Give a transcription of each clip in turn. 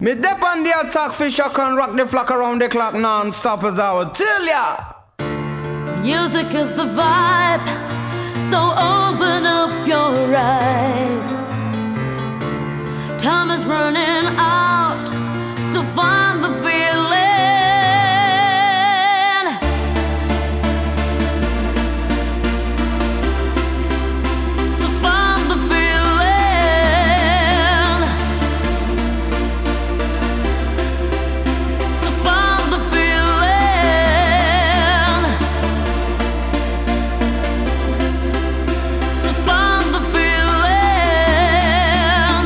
Me dep on the attack, fish I can rock the flock around the clock non-stop as I would tell ya. Music is the vibe, so open up your eyes. Time is running out, so find the feeling. So find the feeling. So find the feeling. So find the feeling.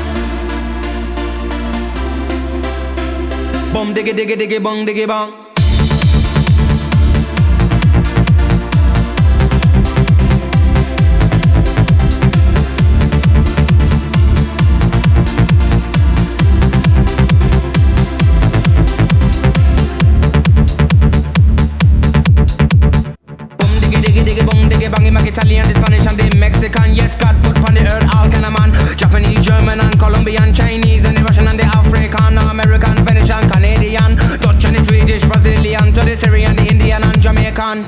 Bum diggy diggy diggy bong diggy bong. Italian, the Spanish and the Mexican. Yes, God put on the earth all kind of man. Japanese, German and Colombian, Chinese and the Russian and the African, American, Venetian, Canadian, Dutch and the Swedish, Brazilian, to the Syrian, the Indian and Jamaican.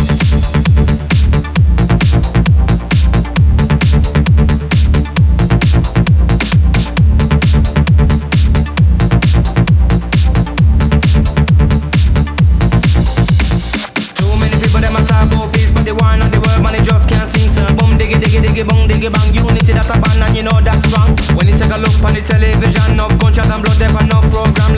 Bong diggy bang, unity that's a band and you know that's strong. When you take a look on the television, no gunshot and blood, there for no program.